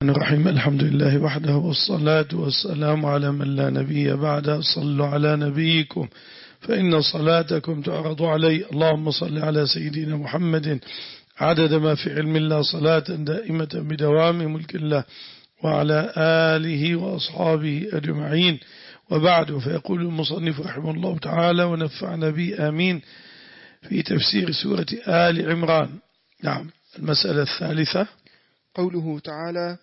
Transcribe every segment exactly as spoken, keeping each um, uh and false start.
الرحيم. الحمد لله وحده والصلاة والسلام على من لا نبي بعده. صلوا على نبيكم فإن صلاتكم تعرض علي. اللهم صل على سيدنا محمد عدد ما في علم الله صلاة دائمة بدوام ملك الله وعلى آله وأصحابه أجمعين، وبعد. فيقول المصنف رحمه الله تعالى ونفعنا به آمين في تفسير سورة آل عمران. نعم. المسألة الثالثة قوله تعالى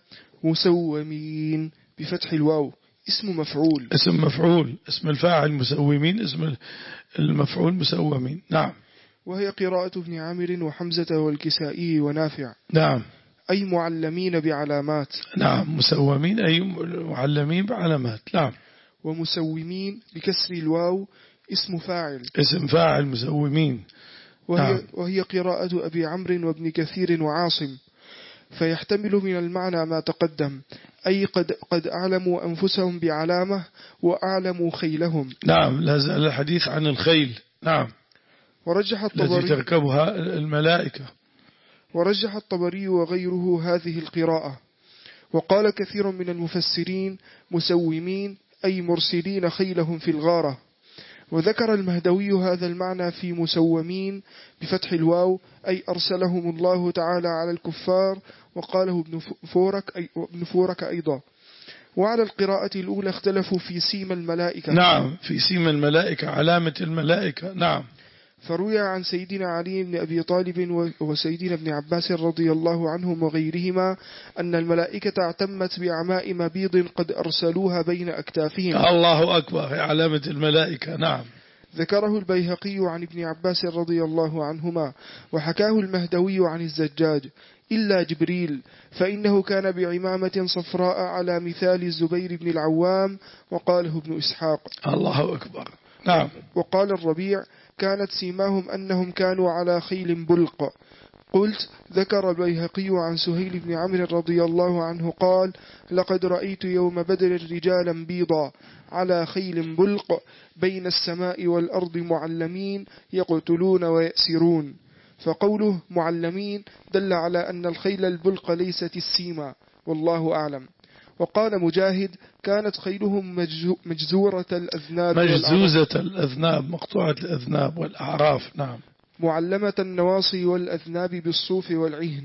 مسومين بفتح الواو اسم مفعول. اسم مفعول، اسم الفاعل مسومين، اسم المفعول مسومين. نعم. وهي قراءة ابن عامر وحمزة والكسائي ونافع. نعم. أي معلمين بعلامات. نعم. مسومين أي معلمين بعلامات. نعم. ومسومين بكسر الواو اسم فاعل، اسم فاعل مسومين. وهي, نعم. وهي قراءة أبي عمرو وابن كثير وعاصم، فيحتمل من المعنى ما تقدم، أي قد, قد أعلموا أنفسهم بعلامة وأعلموا خيلهم. نعم. لا زال الحديث عن الخيل. نعم. ورجح الطبري التي تركبها الملائكة. ورجح الطبري وغيره هذه القراءة. وقال كثير من المفسرين مسومين أي مرسلين خيلهم في الغارة. وذكر المهدوي هذا المعنى في مسومين بفتح الواو أي أرسلهم الله تعالى على الكفار، وقاله ابن فورك, أي ابن فورك أيضا. وعلى القراءة الأولى اختلفوا في سيم الملائكة. نعم. في سيم الملائكة، علامة الملائكة. نعم. فروي عن سيدنا علي بن أبي طالب وسيدنا ابن عباس رضي الله عنهم وغيرهما أن الملائكة اعتمت بعماء مبيض قد أرسلوها بين أكتافهم. الله أكبر. علامة الملائكة. نعم. ذكره البيهقي عن ابن عباس رضي الله عنهما، وحكاه المهدوي عن الزجاج، إلا جبريل فإنه كان بعمامة صفراء على مثال الزبير بن العوام، وقاله ابن إسحاق. الله أكبر. نعم. وقال الربيع كانت سيماهم أنهم كانوا على خيل بلق. قلت ذكر البيهقي عن سهيل بن عمرو رضي الله عنه قال لقد رأيت يوم بدر رجالا بيضا على خيل بلق بين السماء والأرض معلمين يقتلون ويأسرون. فقوله معلمين دل على أن الخيل البلق ليست السيما، والله أعلم. وقال مجاهد كانت خيلهم مجزورة الأذناب مجزوزة الأذناب، مقطوعة الأذناب والأعراف. نعم. معلمة النواصي والأذناب بالصوف والعهن.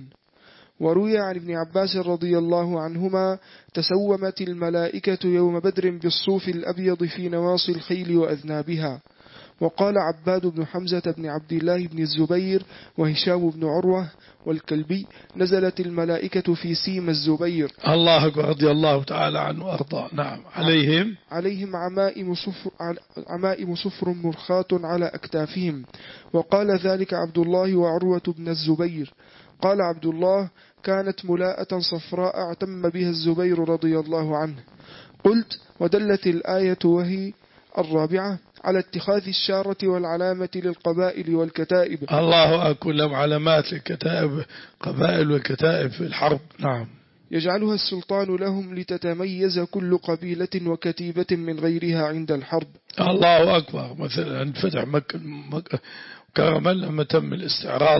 وروي عن ابن عباس رضي الله عنهما تسومت الملائكة يوم بدر بالصوف الأبيض في نواصي الخيل وأذنابها. وقال عباد بن حمزة بن عبد الله بن الزبير وهشام بن عروة والكلبي نزلت الملائكة في سيم الزبير. الله رضي الله تعالى عنه وأرضاه. نعم. عليهم عليهم عمائم صفر, عمائم صفر مرخاة على أكتافهم. وقال ذلك عبد الله وعروة بن الزبير. قال عبد الله كانت ملاءة صفراء اعتم بها الزبير رضي الله عنه. قلت ودلت الآية وهي الرابعة على اتخاذ الشارة والعلامة للقبائل والكتائب. الله أكبر. لهم علامات للكتائب، قبائل والكتائب في الحرب. نعم. يجعلها السلطان لهم لتتميز كل قبيلة وكتيبة من غيرها عند الحرب. الله أكبر. مثلا عند فتح مكة, مكة كرما لما تم الاستعراض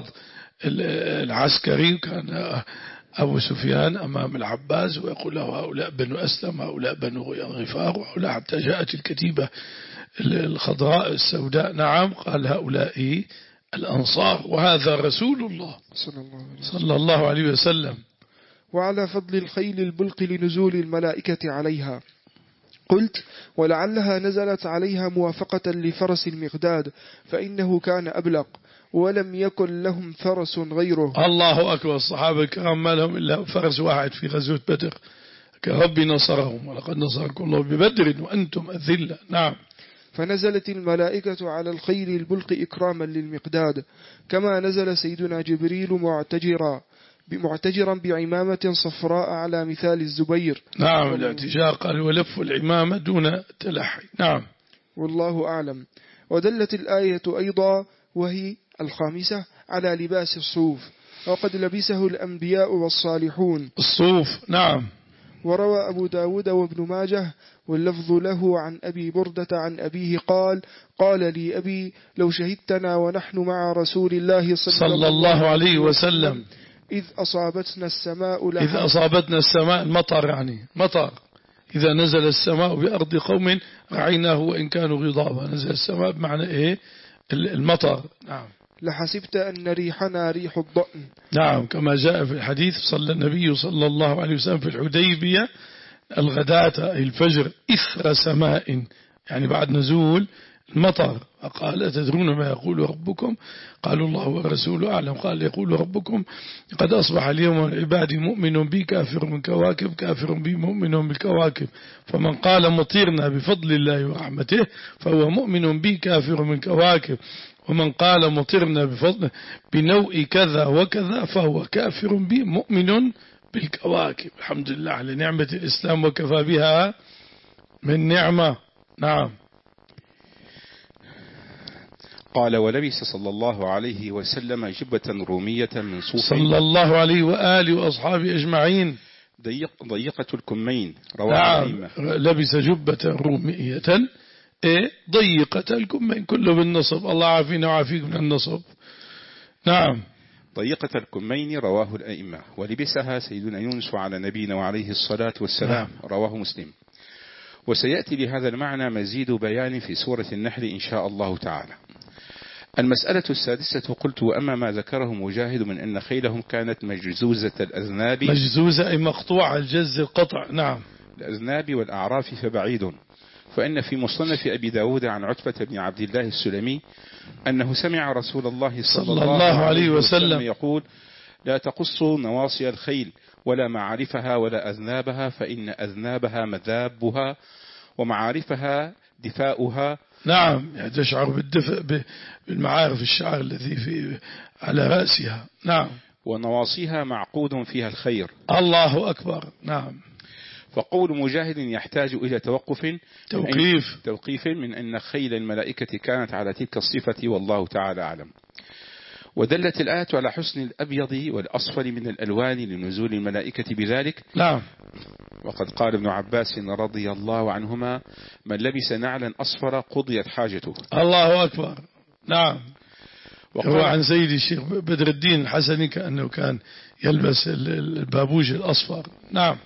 العسكري، كان أبو سفيان أمام العباس ويقول له هؤلاء بنو أسلم، هؤلاء بنو غفار، وهؤلاء، حتى جاءت الكتيبة الخضراء السوداء. نعم. قال هؤلاء الأنصار، وهذا رسول الله صلى الله عليه وسلم. وعلى فضل الخيل البلق لنزول الملائكة عليها. قلت ولعلها نزلت عليها موافقة لفرس المقداد، فإنه كان أبلق ولم يكن لهم فرس غيره. الله أكبر. الصحابة الكرام ما لهم إلا فرس واحد في غزوة بدر، كرب نصرهم ولقد نصركم الله ببدر وأنتم أذلة. نعم. فنزلت الملائكة على الخيل البلق إكراما للمقداد، كما نزل سيدنا جبريل معتجرا معتجرا بعمامة صفراء على مثال الزبير. نعم. الاعتجار قال ولف العمامة دون تلحي. نعم. والله أعلم. ودلت الآية أيضا وهي الخامسة على لباس الصوف، وقد لبسه الأنبياء والصالحون. الصوف. نعم. وروى أبو داود وابن ماجه واللفظ له عن أبي بردة عن أبيه قال قال لي أبي لو شهدتنا ونحن مع رسول الله صلى, صلى الله عليه وسلم إذ أصابتنا السماء لها إذ أصابتنا السماء المطر، يعني مطر إذا نزل السماء بأرض قوم رعيناه وإن كانوا غضابا. نزل السماء بمعنى إيه؟ المطر. نعم. لحسبت أن ريحنا ريح الضأن. نعم، كما جاء في الحديث صلى النبي صلى الله عليه وسلم في الحديبية الغداة الفجر إثر سماء، يعني بعد نزول المطر. قال أتدرون ما يقول ربكم؟ قالوا الله ورسوله أعلم. قال يقول ربكم قد أصبح اليوم العباد مؤمن بي كافر من كواكب، كافر بي مؤمن بالكواكب، فمن قال مطيرنا بفضل الله ورحمته فهو مؤمن بي كافر من كواكب، ومن قال مطرنا بفضل بنوء كذا وكذا فهو كافر بي مؤمن بالكواكب. الحمد لله على نعمة الإسلام وكفى بها من نعمة. نعم. قال ولبس صلى الله عليه وسلم جبة رومية من صوف صلى الله عليه وآله وأصحابه أجمعين ضيق ضيقة الكمين. رواه نعم. لبس جبة رومية إيه؟ ضيقة الكمين، كله بالنصب. الله عافينا وعافيك من النصب. نعم. ضيقة الكمين رواه الأئمة. ولبسها سيدنا يونس على نبينا وعليه الصلاة والسلام. نعم. رواه مسلم. وسيأتي لهذا المعنى مزيد بيان في سورة النحل إن شاء الله تعالى. المسألة السادسة قلت وأما ما ذكره مجاهد من أن خيلهم كانت مجزوزة الأذناب. مجزوزة أي مقطوعة الجز القطع. نعم. الأذناب والأعراف فبعيد. فإن في مصنف أبي داود عن عتبة بن عبد الله السلمي أنه سمع رسول الله صلى, صلى الله عليه وسلم يقول لا تقصوا نواصي الخيل ولا معارفها ولا أذنابها فإن أذنابها مذابها ومعارفها دفاؤها. نعم، يعني تشعر بالدفء بالمعارف الشعر الذي في على رأسها. نعم. ونواصيها معقود فيها الخير. الله أكبر. نعم. فقول مجاهد يحتاج إلى توقف توقيف توقيف من أن خيل الملائكة كانت على تلك الصفة والله تعالى أعلم. ودلت الآية على حسن الأبيض والأصفر من الألوان لنزول الملائكة بذلك. نعم. وقد قال ابن عباس رضي الله عنهما من لبس نعلا أصفر قضيت حاجته. الله أكبر. نعم. هو عن سيد الشيخ بدر الدين الحسني كأنه كان يلبس البابوج الأصفر. نعم.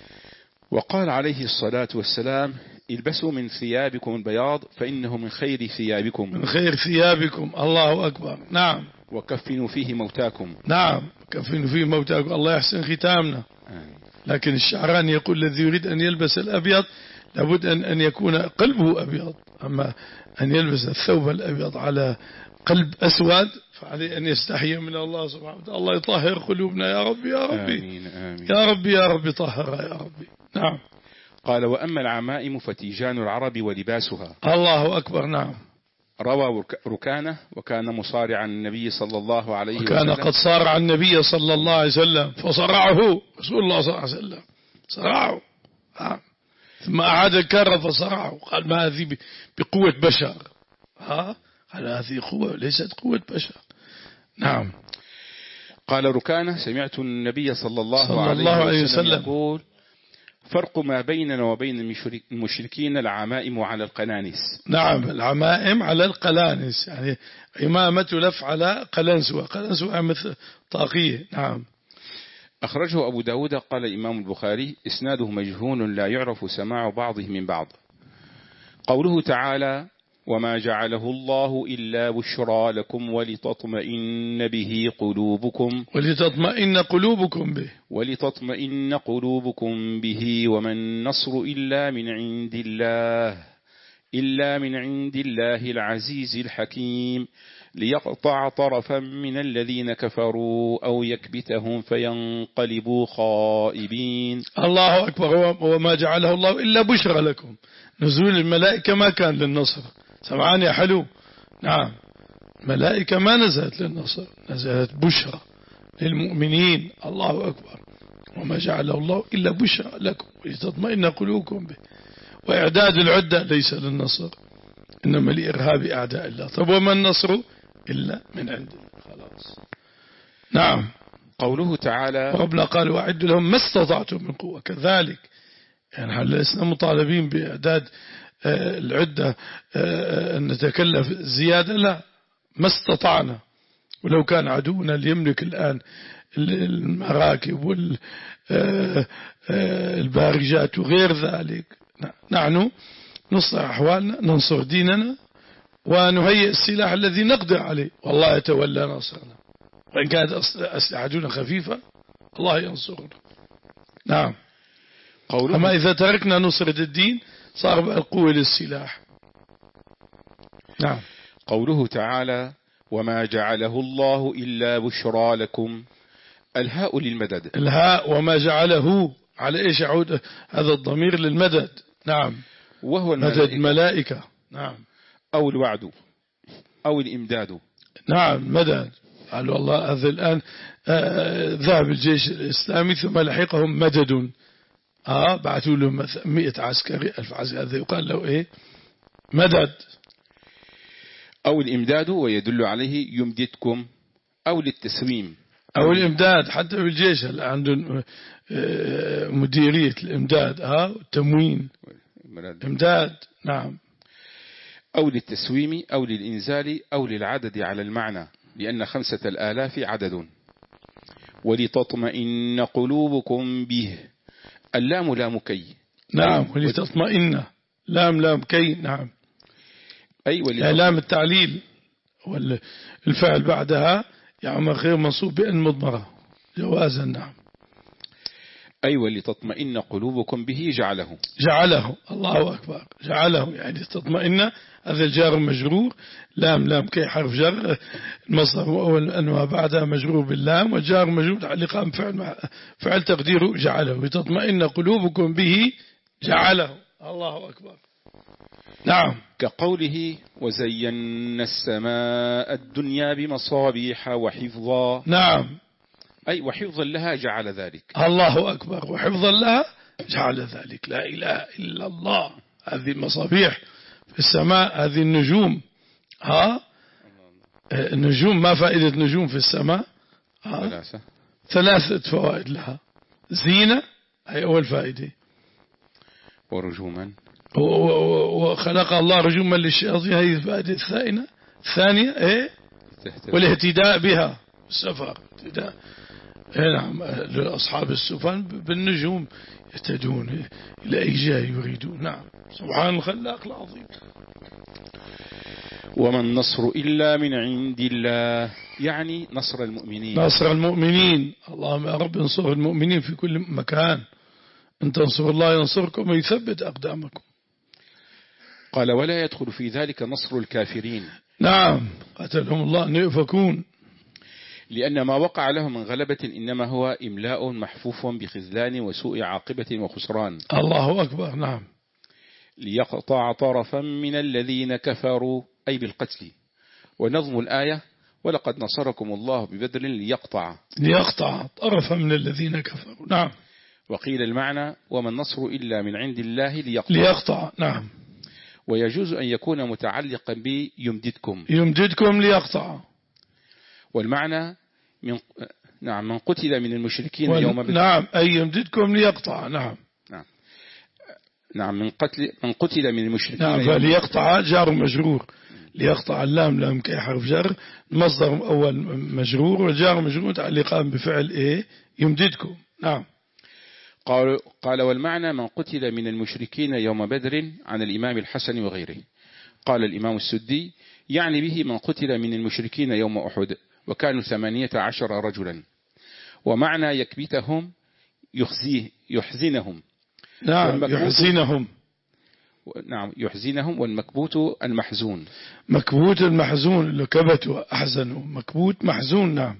وقال عليه الصلاة والسلام البسوا من ثيابكم البياض فإنه من خير ثيابكم. من خير ثيابكم. الله أكبر. نعم. وكفنوا فيه موتاكم. نعم، كفنوا فيه موتاكم. الله يحسن ختامنا. آمين. لكن الشعراني يقول الذي يريد أن يلبس الأبيض لابد أن, أن يكون قلبه أبيض، أما أن يلبس الثوب الأبيض على قلب أسود فعليه أن يستحي من الله سبحانه وتعالى. الله يطهر قلوبنا يا ربي يا ربي. آمين آمين. يا ربي يا ربي طهرها يا ربي. نعم. قال وأما العمائم فتيجان العرب ولباسها. الله أكبر. نعم. روى ركانة وكان مصارعا النبي صلى الله عليه وسلم. وكان قد صارع النبي صلى الله عليه وسلم فصرعه رسول الله صلى الله عليه وسلم. صرعه. نعم. ثم أعاد الكرة فصرعه. قال ما هذه بقوة بشر. ها؟ قال هذه قوة ليست قوة بشر. نعم. قال ركانة سمعت النبي صلى الله, صلى عليه, الله عليه وسلم, وسلم يقول فرق ما بيننا وبين المشركين العمائم على القلانس. نعم، العمائم على القلانس، يعني عمامة لف على قلنسوة، قلنسوة مثل طاقية. نعم. أخرجه أبو داود. قال الإمام البخاري إسناده مجهول لا يعرف سماع بعضه من بعض. قوله تعالى وما جعله الله إلا بشرى لكم ولتطمئن به قلوبكم ولتطمئن قلوبكم به ولتطمئن قلوبكم به وما النصر إلا من عند الله إلا من عند الله العزيز الحكيم ليقطع طرفا من الذين كفروا أو يكبتهم فينقلبوا خائبين. الله أكبر. وما جعله الله إلا بشرى لكم. نزول الملائكة ما كان للنصر. سمعان يا حلو. نعم. ملائكة ما نزلت للنصر، نزلت بشرى للمؤمنين. الله أكبر. وما جعله الله إلا بشرى لكم ولتطمئن قلوبكم به. وإعداد العدة ليس للنصر إنما لإرهاب أعداء الله. طب وما النصر إلا من عند الله. خلاص. نعم. قوله تعالى ربنا قال وأعدوا لهم ما استطعتم من قوة. كذلك يعني هل لسنا مطالبين بإعداد العدة أن نتكلف زيادة؟ لا، ما استطعنا. ولو كان عدونا اللي يملك الآن المراكب والبارجات وغير ذلك. نحن نصلح أحوالنا، ننصر ديننا، ونهيئ السلاح الذي نقدر عليه، والله يتولى نصرنا. وإن كانت أسلحتنا خفيفة الله ينصرنا. نعم. أما إذا تركنا نصرة الدين صار بقى القوة للسلاح. نعم. قوله تعالى وما جعله الله إلا بشرى لكم، الهاء للمدد. الهاء وما جعله على إيش يعود هذا الضمير؟ للمدد. نعم. وهو مدد ملائكة. نعم. أو الوعد أو الإمداد. نعم مدد. قال والله هذا الآن آه ذهب الجيش الإسلامي ثم لحقهم مدد، آه بعثوا لهم مئة عسكري ألف عسكري، هذا يقال له إيه؟ مدد. أو الإمداد ويدل عليه يمددكم، أو للتسويم. أو الإمداد حتى بالجيش هلا عندهم مديرية الإمداد، ها التموين إمداد. نعم. أو للتسويم أو للإنزال أو للعدد على المعنى، لأن خمسة الآلاف عدد. ولتطمئن قلوبكم به، اللام لام كي. نعم. ولتطمئن لام لام كي. نعم. أي ولتطمئن لام التعليل والفعل بعدها يعني غير منصوب بأن مضمرة جوازا. نعم. أي ولتطمئن قلوبكم به جعله. جعله. الله أكبر. جعله يعني تطمئن، هذا الجار مجرور، لام لام كي حرف جر، المصدر أول أنواع بعدها مجرور باللام، والجار مجرور تعليقا فعل فعل تقديره جعله. لتطمئن قلوبكم به جعله. الله أكبر. نعم. كقوله وزينا السماء الدنيا بمصابيح وحفظا. نعم. أي وحفظا لها جعل ذلك. الله أكبر. وحفظا لها جعل ذلك. لا إله إلا الله. هذه المصابيح في السماء، هذه النجوم، ها النجوم. ما فائدة نجوم في السماء؟ ثلاثة ثلاثة فوائد لها. زينة هي أول فائدة، ورجوما، وخلق الله رجوما للشياطين، هذه الفائدة الثانية. الثانية إيه؟ والاهتداء بها، السفر اهتداء. نعم. لأصحاب السفن بالنجوم يهتدون إلى أي جهة يريدون. نعم. سبحان الخلاق العظيم. وما النصر إلا من عند الله، يعني نصر المؤمنين. نصر المؤمنين. اللهم يا رب انصر المؤمنين في كل مكان. إن تنصر الله ينصركم ويثبت أقدامكم. قال ولا يدخل في ذلك نصر الكافرين. نعم. قتلهم الله أن يؤفكون. لأن ما وقع لهم من غلبة إنما هو إملاء محفوف بخذلان وسوء عاقبة وخسران. الله أكبر. نعم. ليقطع طرفا من الذين كفروا، أي بالقتل. ونظم الآية ولقد نصركم الله ببدر ليقطع ليقطع طرفا من الذين كفروا. نعم. وقيل المعنى وما النصر إلا من عند الله ليقطع. ليقطع. نعم. ويجوز أن يكون متعلقا بيمددكم. يمددكم ليقطع. والمعنى من نعم من قتل من المشركين وال... يوم بدر. نعم. أي يمددكم ليقطع. نعم. نعم. نعم من قتل من قتل من المشركين. نعم. فليقطع جار مجرور. ليقطع اللام لام كي حرف جر، مصدر أول مجرور، والجار مجرور تعليقان بفعل إيه؟ يمددكم. نعم. قال قال والمعنى من قتل من المشركين يوم بدر عن الإمام الحسن وغيره. قال الإمام السدي يعني به من قتل من المشركين يوم أحد، وكانوا ثمانية عشر رجلا. ومعنى يكبتهم يخزيه يحزنهم. نعم. يحزنهم. نعم يحزنهم. والمكبوت المحزون. مكبوت المحزون اللي كبتوا أحزنوا، مكبوت محزون. نعم.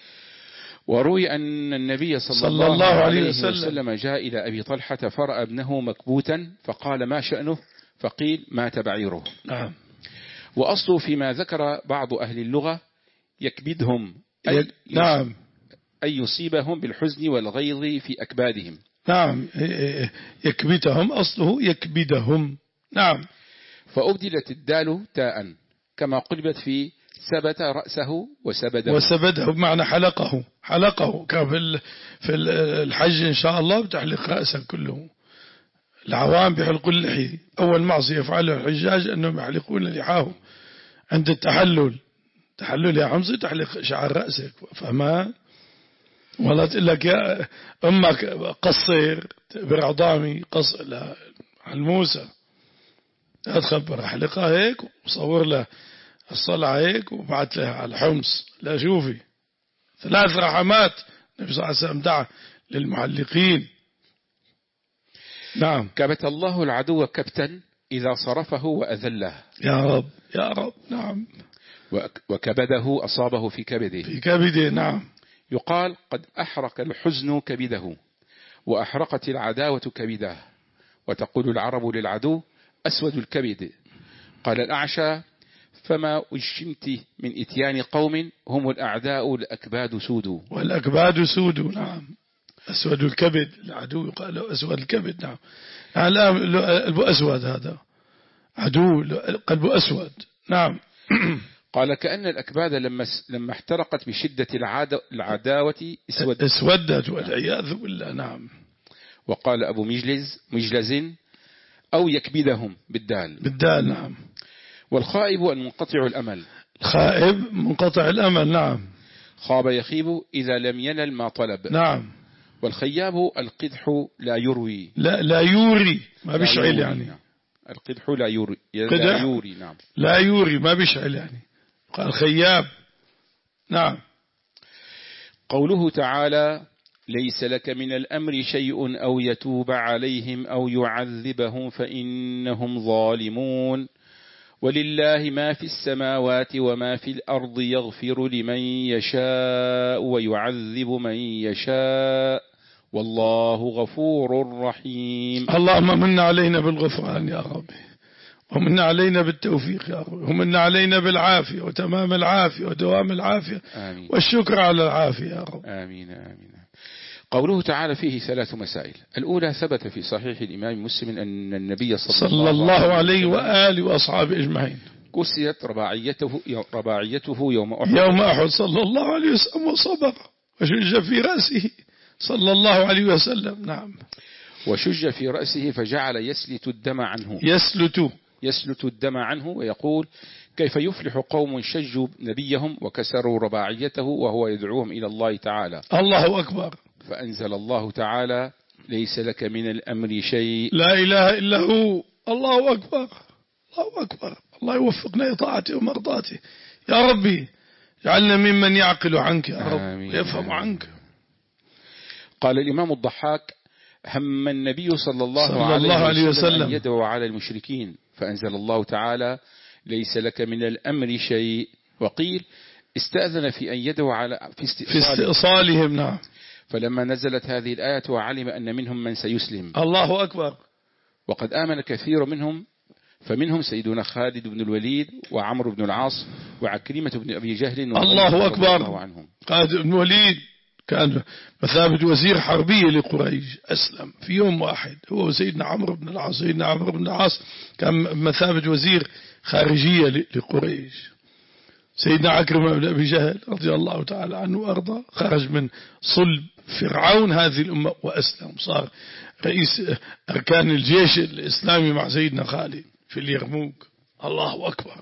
وروي أن النبي صلى, صلى الله, الله عليه وسلم, وسلم جاء إلى أبي طلحة فرأى ابنه مكبوتا فقال ما شأنه؟ فقيل مات بعيره. نعم. وأصله فيما ذكر بعض أهل اللغة يكبدهم، أي, نعم. أي يصيبهم بالحزن والغيظ في أكبادهم. نعم. يكبتهم أصله يكبدهم. نعم. فأبدلت الدال تاء كما قلبت في ثبت رأسه وسبده. وسبده بمعنى حلقه. حلقه كان في الحج إن شاء الله بتحلق رأسه كله. العوام بيحلقوا اللحية. أول معصية يفعله الحجاج أنهم يحلقون لحاهم عند التحلل. تحلل يا حمزة تحلق شعر رأسك، فما والله تقول لك يا أمك قصر برعضامي قصر لا عن موسى، لا تخبر أحلقها هيك وصور له الصلعة هيك وبعت لها على الحمص. لا شوفي ثلاث رحمات النبي صلى الله عليه وسلم دعا للمعلقين. نعم. كبت الله العدو كبتا إذا صرفه وأذله. يا رب يا رب. نعم. وكبده أصابه في كبده. في كبده. نعم. يقال قد أحرق الحزن كبده وأحرقت العداوة كبده. وتقول العرب للعدو أسود الكبد. قال الأعشى فما أجشمت من إتيان قوم هم الأعداء الأكباد سود. والأكباد سود. نعم. أسود الكبد العدو يقال له أسود الكبد. نعم. قلبه أسود هذا عدو قلبه أسود. نعم. قال كأن الأكباد لما لما احترقت بشدة العداوة اسود اسودت والعياذ بالله. نعم. وقال أبو مجلز مجلز أو يكبدهم بالدال. بالدال. نعم. والخائب المنقطع الأمل. الخائب منقطع الأمل. نعم. خاب يخيب إذا لم ينل ما طلب. نعم. والخياب القدح لا يروي. لا لا يوري ما بيشعل يعني. نعم. القدح لا يوري. لا يوري. نعم. لا يوري ما بيشعل يعني. قال خياب. نعم. قوله تعالى ليس لك من الأمر شيء أو يتوب عليهم أو يعذبهم فإنهم ظالمون ولله ما في السماوات وما في الأرض يغفر لمن يشاء ويعذب من يشاء والله غفور رحيم. اللهم من علينا بالغفران يا رب، ومن علينا بالتوفيق يا رب، ومن علينا بالعافية وتمام العافية ودوام العافية. آمين. والشكر على العافية يا رب. آمين آمين. قوله تعالى فيه ثلاث مسائل. الأولى ثبت في صحيح الإمام مسلم أن النبي صلى, صلى الله عليه وآله وأصحابه أجمعين كسيت رباعيته, رباعيته يوم أحد. يوم أحد صلى الله عليه وسلم وصبر وشج في رأسه صلى الله عليه وسلم. نعم. وشج في رأسه فجعل يسلت الدم عنه. يسلت يسلت الدم عنه ويقول كيف يفلح قوم شجوا نبيهم وكسروا رباعيته وهو يدعوهم إلى الله تعالى. الله أكبر. فأنزل الله تعالى ليس لك من الأمر شيء. لا إله إلا هو. الله أكبر. الله أكبر. الله يوفقنا لطاعته ومرضاته يا ربي. جعلنا ممن يعقل عنك يا رب ويفهم عنك. قال الإمام الضحاك هم النبي صلى الله, صلى الله عليه وسلم أن يدعو على المشركين فأنزل الله تعالى ليس لك من الأمر شيء. وقيل استأذن في أن يدعو على في استئصالهم, في استئصالهم. نعم. فلما نزلت هذه الآية وعلم أن منهم من سيسلم. الله أكبر. وقد آمن كثير منهم فمنهم سيدنا خالد بن الوليد وعمرو بن العاص وعكرمة بن أبي جهل. الله أكبر. خالد بن الوليد كان مثابة وزير حربية لقريش أسلم في يوم واحد هو وسيدنا عمرو بن العاص. سيدنا عمرو بن العاص كان مثابة وزير خارجية لقريش. سيدنا عكرمة بن أبي جهل رضي الله تعالى عنه وأرضاه خرج من صلب فرعون هذه الأمة وأسلم صار رئيس أركان الجيش الإسلامي مع سيدنا خالد في اليرموك. الله أكبر.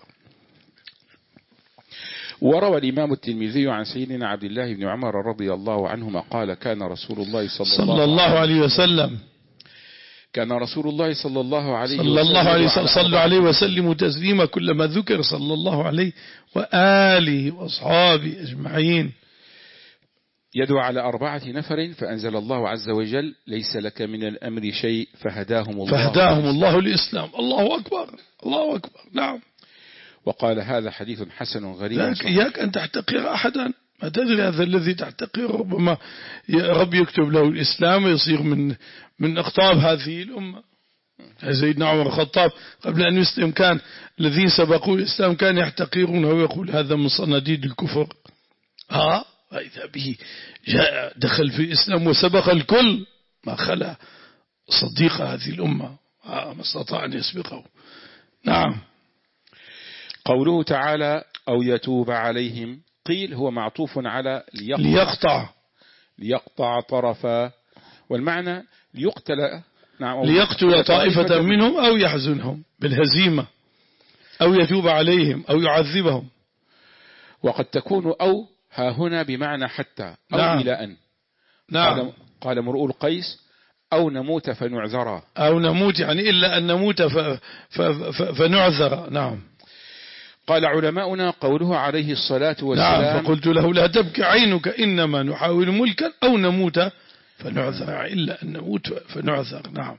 وروى الإمام الترمذي عن سيدنا عبد الله بن عمر رضي الله عنهما قال كان رسول الله صلى, صلى الله عليه وسلم كان رسول الله صلى الله عليه صلى الله عليه وسلم صلى عليه وسلم تسليما كلما ذكر صلى الله عليه وآله وأصحابه أجمعين. يدعو على أربعة نفر فأنزل الله عز وجل ليس لك من الأمر شيء فهداهم الله فهداهم الله الإسلام. الله أكبر. الله أكبر. نعم. وقال هذا حديث حسن غريب. إياك أن تحتقر أحدا. ما تدري هذا الذي تحتقر ربما رب يكتب له الإسلام ويصير من من أقطاب هذه الأمة. سيدنا عمر الخطاب قبل أن يسلم كان الذين سبقوا الإسلام كان يحتقرونه ويقول هذا من صناديد الكفر. ها وإذا به جاء دخل في الإسلام وسبق الكل ما خلا صديق هذه الأمة ما استطاع أن يسبقه. نعم. قوله تعالى أو يتوب عليهم قيل هو معطوف على ليقطع ليقطع, ليقطع طرفا والمعنى ليقتل. نعم. ليقتل طائفة منهم أو يحزنهم بالهزيمة أو يتوب عليهم أو يعذبهم. وقد تكون أو ها هنا بمعنى حتى أو نعم. إلى أن نعم. قال, قال امرؤ القيس أو نموت فنعذرا، أو نموت يعني إلا أن نموت ف... ف... ف... فنعذر. نعم. قال علماؤنا قوله عليه الصلاة والسلام نعم، فقلت له لا تبكي عينك إنما نحاول ملكا أو نموت فنعذر، إلا أن نموت فنعذر. نعم.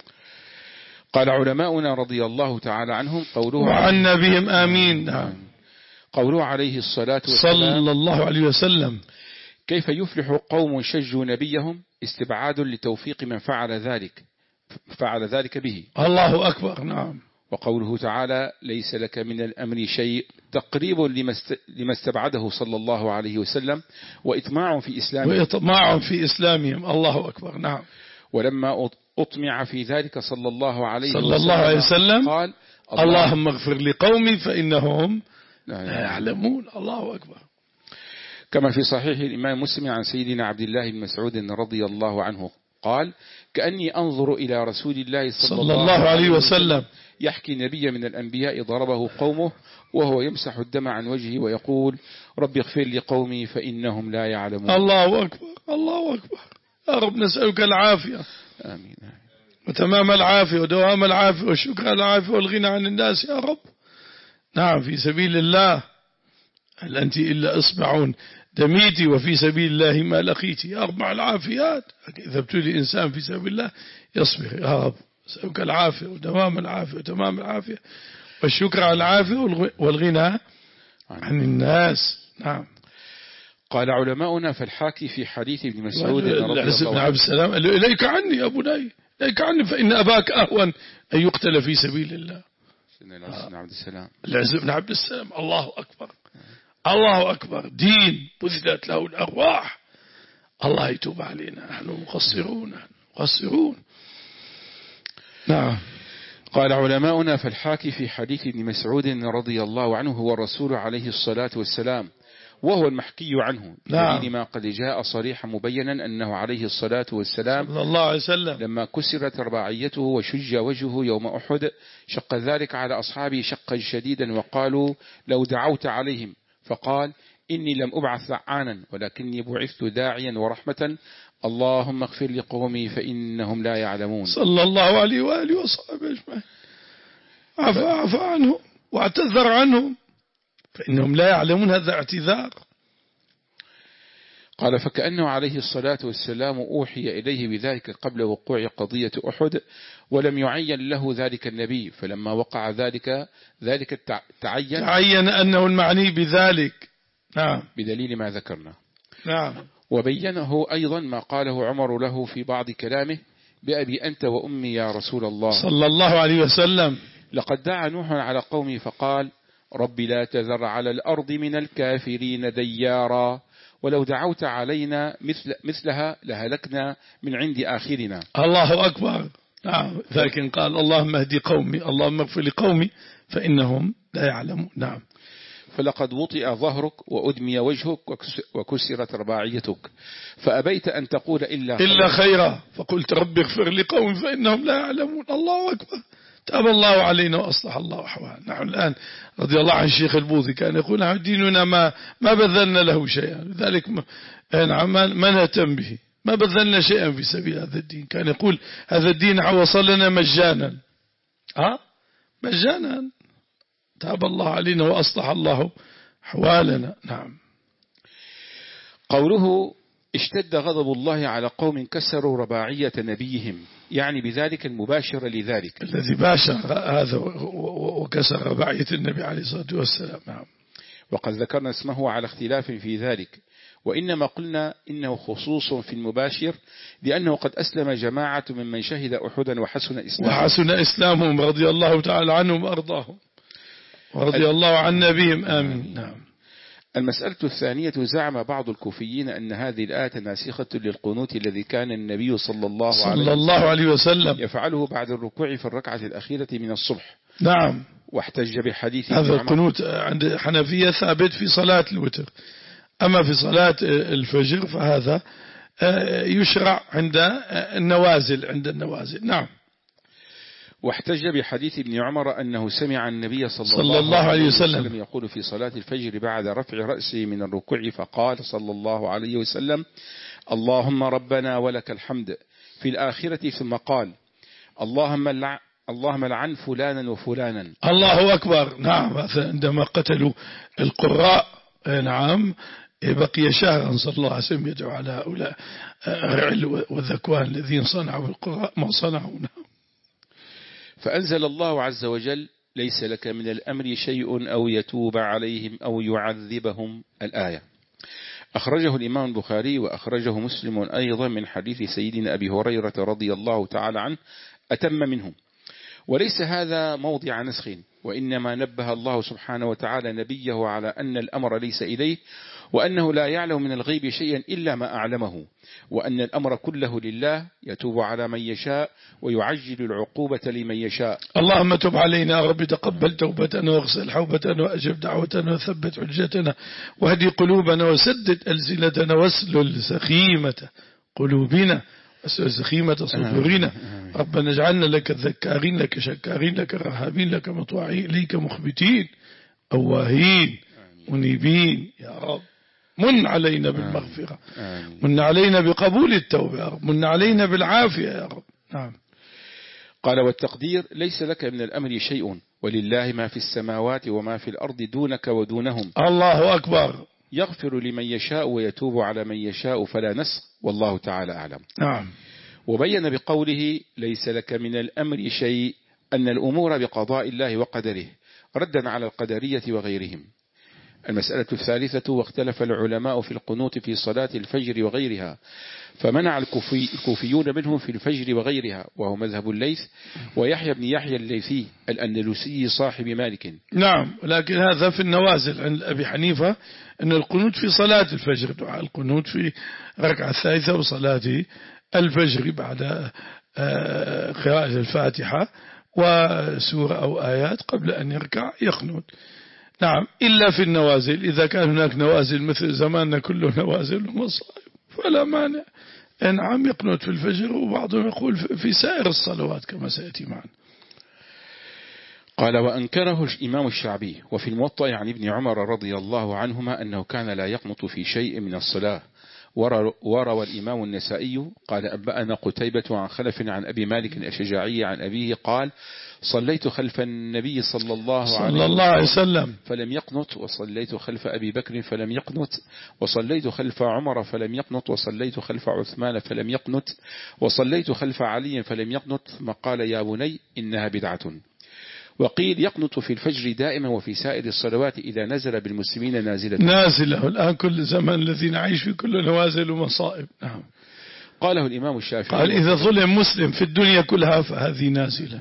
قال علماؤنا رضي الله تعالى عنهم قوله وعنا بهم آمين. نعم. قوله عليه الصلاة والسلام صلى الله عليه وسلم كيف يفلح قوم شجوا نبيهم استبعاد لتوفيق من فعل ذلك فعل ذلك به. الله أكبر. نعم. وقوله تعالى ليس لك من الأمر شيء تقريب لما استبعده صلى الله عليه وسلم وإطماع في إسلامهم وإطماع في إسلامهم. الله أكبر. نعم. ولما أطمع في ذلك صلى الله عليه صلى وسلم, الله عليه وسلم قال اللهم اغفر لقومي فإنهم لا يعلمون. الله أكبر. كما في صحيح الإمام مسلم عن سيدنا عبد الله بن مسعود رضي الله عنه قال كأني أنظر إلى رسول الله صلى, صلى الله عليه وسلم يحكي نبي من الأنبياء ضربه قومه وهو يمسح الدم عن وجهه ويقول رب اغفر لقومي فإنهم لا يعلمون. الله أكبر. الله أكبر. يا رب نسألك العافية. آمين. وتمام العافية ودوام العافية والشكر على العافية والغنى عن الناس يا رب. نعم. في سبيل الله هل أنت إلا إصبع دميتي وفي سبيل الله ما لقيتي يا رب مع العافيات. إذا ابتلي إنسان في سبيل الله يصبر يا رب. نسألك العافية ودوام العافية وتمام العافية والشكر على العافية والغنى عن الناس. نعم. قال علماؤنا فالحاكي في حديث ابن مسعود العز بن عبد السلام قال له إليك عني يا بني إليك عني فإن أباك أهون أن يقتل في سبيل الله. العز بن عبد السلام العز بن عبد السلام. الله أكبر. الله أكبر. دين بذلت له الأرواح. الله يتوب علينا نحن مقصرون مقصرون. نعم. قال علماؤنا فالحاكي في حديث ابن مسعود رضي الله عنه هو الرسول عليه الصلاة والسلام وهو المحكي عنه نعم. لما قد جاء صريحا مبينا أنه عليه الصلاة والسلام صلى الله عليه وسلم لما كسرت رباعيته وشج وجهه يوم أحد شق ذلك على أصحابه شقا شديدا وقالوا لو دعوت عليهم فقال إني لم أبعث لعانا ولكني بعثت داعيا ورحمة اللهم اغفر لقومي فإنهم لا يعلمون. صلى الله عليه وآله وصحبه أجمعين. عفى عفى عنهم واعتذر عنهم فإنهم لا يعلمون. هذا اعتذار. قال فكأنه عليه الصلاة والسلام أوحي إليه بذلك قبل وقوع قضية أحد ولم يعين له ذلك النبي فلما وقع ذلك ذلك تعين تعين أنه المعني بذلك. نعم. بدليل ما ذكرنا. نعم. وبينه أيضا ما قاله عمر له في بعض كلامه بأبي أنت وأمي يا رسول الله صلى الله عليه وسلم لقد دعا نوح على قومه فقال رب لا تذر على الأرض من الكافرين ديارا ولو دعوت علينا مثل مثلها لهلكنا من عند آخرنا. الله أكبر. نعم. لكن قال اللهم اهدي قومي اللهم اغفر لقومي فإنهم لا يعلمون. نعم. فلقد وطئ ظهرك وأدمي وجهك وكسرت رباعيتك فأبيت أن تقول إلا خيرا, إلا خيرا فقلت رب اغفر لقوم فإنهم لا يعلمون. الله أكبر. تاب الله علينا وأصلح الله أحوالنا. نحن الآن رضي الله عن الشيخ البوذي كان يقول ديننا ما ما بذلنا له شيئا لذلك ما نهتم به ما بذلنا شيئا في سبيل هذا الدين. كان يقول هذا الدين وصل لنا مجانا ها مجانا. تاب الله علينا وأصلح الله حوالنا. نعم. قوله اشتد غضب الله على قوم كسروا رباعية نبيهم يعني بذلك المباشر لذلك الذي باشر هذا وكسر رباعية النبي عليه الصلاة والسلام. نعم. وقد ذكرنا اسمه على اختلاف في ذلك وإنما قلنا إنه خصوص في المباشر لأنه قد أسلم جماعة ممن شهد أحدا وحسن إسلامهم وحسن إسلامهم رضي الله تعالى عنهم وأرضاهم ورضي الله عن نبيهم. آمين. نعم. المسألة الثانية زعم بعض الكوفيين أن هذه الآية ناسخة للقنوت الذي كان النبي صلى الله, صلى الله عليه وسلم يفعله بعد الركوع في الركعة الأخيرة من الصبح. نعم. واحتج بحديث هذا القنوت عند حنفية ثابت في صلاة الوتر أما في صلاة الفجر فهذا يشرع عند النوازل عند النوازل. نعم. واحتج بحديث ابن عمر أنه سمع النبي صلى, صلى الله, الله عليه وسلم, وسلم يقول في صلاة الفجر بعد رفع رأسه من الركوع فقال صلى الله عليه وسلم اللهم ربنا ولك الحمد في الآخرة، ثم قال اللهم لع اللهم لعن فلانا وفلانا. الله أكبر. نعم، عندما قتلوا القراء نعم بقي شهرا صلى الله عليه وسلم يدعو على هؤلاء الرعل والذكوان الذين صنعوا القراء ما صنعوا. فأنزل الله عز وجل ليس لك من الأمر شيء أو يتوب عليهم أو يعذبهم، الآية. أخرجه الإمام البخاري وأخرجه مسلم أيضا من حديث سيدنا أبي هريرة رضي الله تعالى عنه أتم منهم. وليس هذا موضع نسخ، وإنما نبه الله سبحانه وتعالى نبيه على أن الأمر ليس إليه، وأنه لا يعلم من الغيب شيئا إلا ما أعلمه، وأن الأمر كله لله يتوب على من يشاء ويعجل العقوبة لمن يشاء. اللهم تب علينا يا رب، تقبل توبتنا واغسل حوبتنا وأجب دعوتنا وثبت حجتنا واهدي قلوبنا وسدد ألسنتنا واسلل سخيمة قلوبنا واسلل سخيمة صدورنا. ربنا اجعلنا لك الذكارين لك شكارين لك رهابين لك مطواعين إليك مخبتين أواهين منيبين يا رب. من علينا بالمغفرة، من علينا بقبول التوبة يا رب، من علينا بالعافية يا رب. نعم. قال والتقدير ليس لك من الأمر شيء ولله ما في السماوات وما في الأرض دونك ودونهم. الله أكبر. يغفر لمن يشاء ويتوب على من يشاء فلا نسخ، والله تعالى أعلم. نعم. وبين بقوله ليس لك من الأمر شيء أن الأمور بقضاء الله وقدره، ردا على القدرية وغيرهم. المسألة الثالثة، واختلف العلماء في القنوت في صلاة الفجر وغيرها، فمنع الكوفي الكوفيون منهم في الفجر وغيرها، وهو مذهب الليث ويحيى بن يحيى الليثي الأندلسي صاحب مالك. نعم، ولكن هذا في النوازل عند أبي حنيفة، أن القنوت في صلاة الفجر، دعاء القنوت في ركعة الثالثة وصلاة الفجر بعد قراءة الفاتحة وسورة أو آيات قبل أن يركع يقنت. نعم، إلا في النوازل، إذا كان هناك نوازل مثل زماننا كله نوازل ومصائب فلا مانع. نعم، يقنت في الفجر، وبعضهم يقول في سائر الصلوات كما سيأتي معنا. قال وأنكره الإمام الشعبي وفي الموطأ عن ابن عمر رضي الله عنهما أنه كان لا يقنط في شيء من الصلاة. وروى الإمام النسائي قال أنبأنا قتيبة عن خلف عن أبي مالك الأشجعي عن أبيه قال صليت خلف النبي صلى الله, صلى الله عليه وسلم فلم يقنط، وصليت خلف أبي بكر فلم يقنط، وصليت خلف عمر فلم يقنط، وصليت خلف عثمان فلم يقنط، وصليت خلف علي فلم يقنط، ثم قال يا بني إنها بدعة. وقيل يقنط في الفجر دائما وفي سائر الصلوات إذا نزل بالمسلمين نازلة. نازلة الآن كل زمان الذي نعيش في كل نوازل ومصائب. نعم. قاله الإمام الشافعي قال إذا ظلم مسلم في الدنيا كلها فهذه نازلة،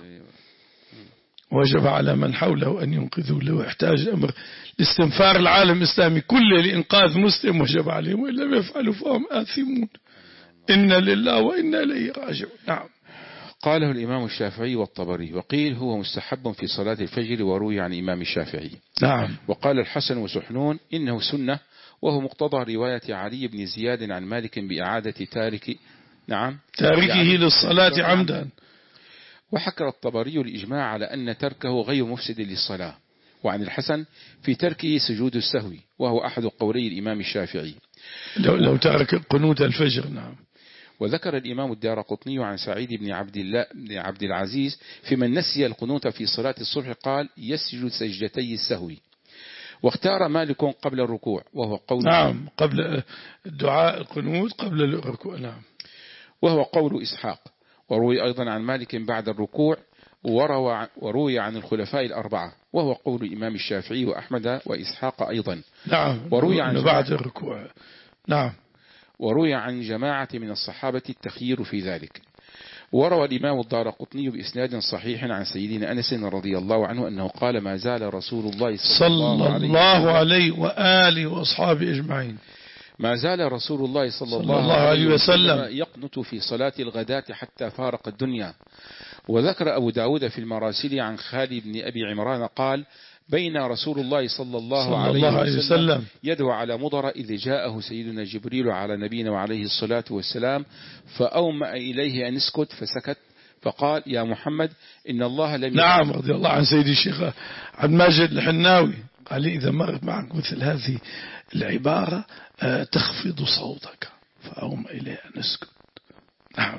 وجب على من حوله أن ينقذوا له. يحتاج أمر لاستنفار العالم الإسلامي كله لإنقاذ مسلم، وجب عليهم، وإن لم يفعلوا فهم آثمون. إنا لله وإنا إليه راجعون. نعم. قاله الإمام الشافعي والطبري. وقيل هو مستحب في صلاة الفجر، وروي عن الإمام الشافعي. نعم. وقال الحسن وسحنون إنه سنة، وهو مقتضى رواية علي بن زياد عن مالك بإعادة تارك نعم تاركه يعني للصلاة عمدا. وحكى الطبري الإجماع على أن تركه غير مفسد للصلاة. وعن الحسن في تركه سجود السهو، وهو أحد قولي الإمام الشافعي لو, لو ترك قنوت الفجر. نعم. وذكر الإمام الدارقطني عن سعيد بن عبد الله بن عبد العزيز في من نسي القنوت في صلاة الصبح قال يسجد سجدتي السهو. واختار مالك قبل الركوع، وهو قول نعم قبل الدعاء القنوت قبل الركوع. نعم. وهو قول إسحاق. وروي أيضا عن مالك بعد الركوع، وروى وروي عن الخلفاء الأربعة، وهو قول الإمام الشافعي وأحمد وإسحاق أيضا. نعم. وروي عن بعد الركوع. نعم. وروي عن جماعة من الصحابة التخيير في ذلك. وروى الإمام الدارقطني بإسناد صحيح عن سيدنا أنس رضي الله عنه أنه قال ما زال رسول الله صلى الله, الله عليه وآله وأصحابه أجمعين ما زال رسول الله صلى, صلى الله, الله عليه وسلم يقنت في صلاة الغداة حتى فارق الدنيا. وذكر أبو داود في المراسل عن خالد بن أبي عمران قال بين رسول الله صلى الله, صلى عليه, الله عليه وسلم يدعو على مضر إذ جاءه سيدنا جبريل على نبينا وعليه الصلاة والسلام فأومأ إليه أن اسكت فسكت، فقال يا محمد إن الله لم. نعم. رضي الله عن سيدي الشيخ عبد الماجد الحناوي قال لي إذا مرت معك مثل هذه العبارة تخفض صوتك فأوم إليه أن اسكت. نعم.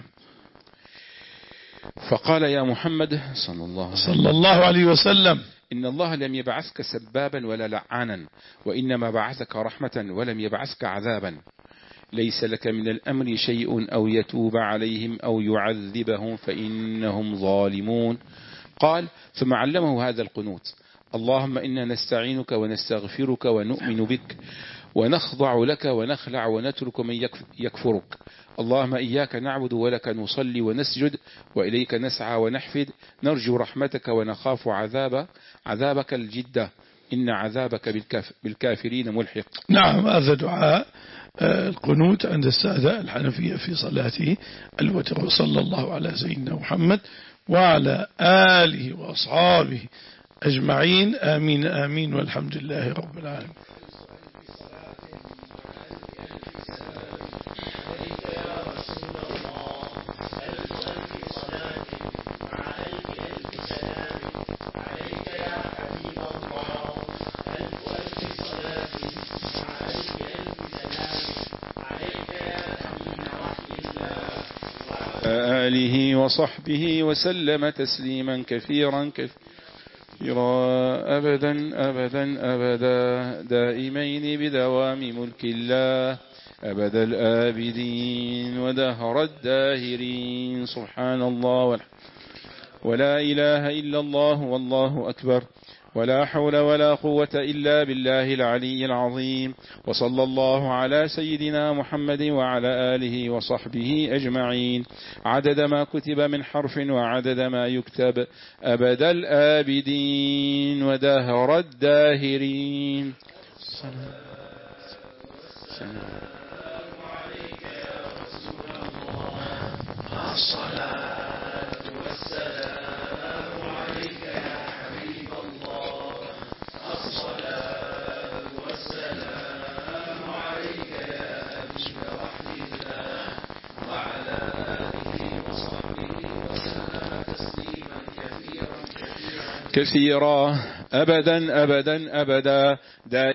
فقال يا محمد صلى الله, صلى الله عليه وسلم إن الله لم يبعثك سبابا ولا لعانا، وإنما بعثك رحمة ولم يبعثك عذابا. ليس لك من الأمر شيء أو يتوب عليهم أو يعذبهم فإنهم ظالمون. قال ثم علمه هذا القنوت: اللهم إنا نستعينك ونستغفرك ونؤمن بك ونخضع لك ونخلع ونترك من يكفرك. اللهم إياك نعبد ولك نصلي ونسجد وإليك نسعى ونحفد، نرجو رحمتك ونخاف عذاب عذابك الجدة، إن عذابك بالكاف بالكافرين ملحق. نعم، هذا دعاء القنوت عند السادة الحنفية في صلاته الوتر. صلى الله على سيدنا محمد وعلى آله وأصحابه أجمعين. آمين آمين، والحمد لله رب العالمين. آله وصحبه وسلم تسليما كثيرا كثيرا أبدا أبدا أبدا دائمين بدوام ملك الله أبد الآبدين ودهر الداهرين. سبحان الله ولا إله إلا الله والله أكبر، ولا حول ولا قوة إلا بالله العلي العظيم. وصلى الله على سيدنا محمد وعلى آله وصحبه أجمعين، عدد ما كتب من حرف وعدد ما يكتب، أبد الآبدين ودهر الداهرين. كثيرا أبدا أبدا أبدا.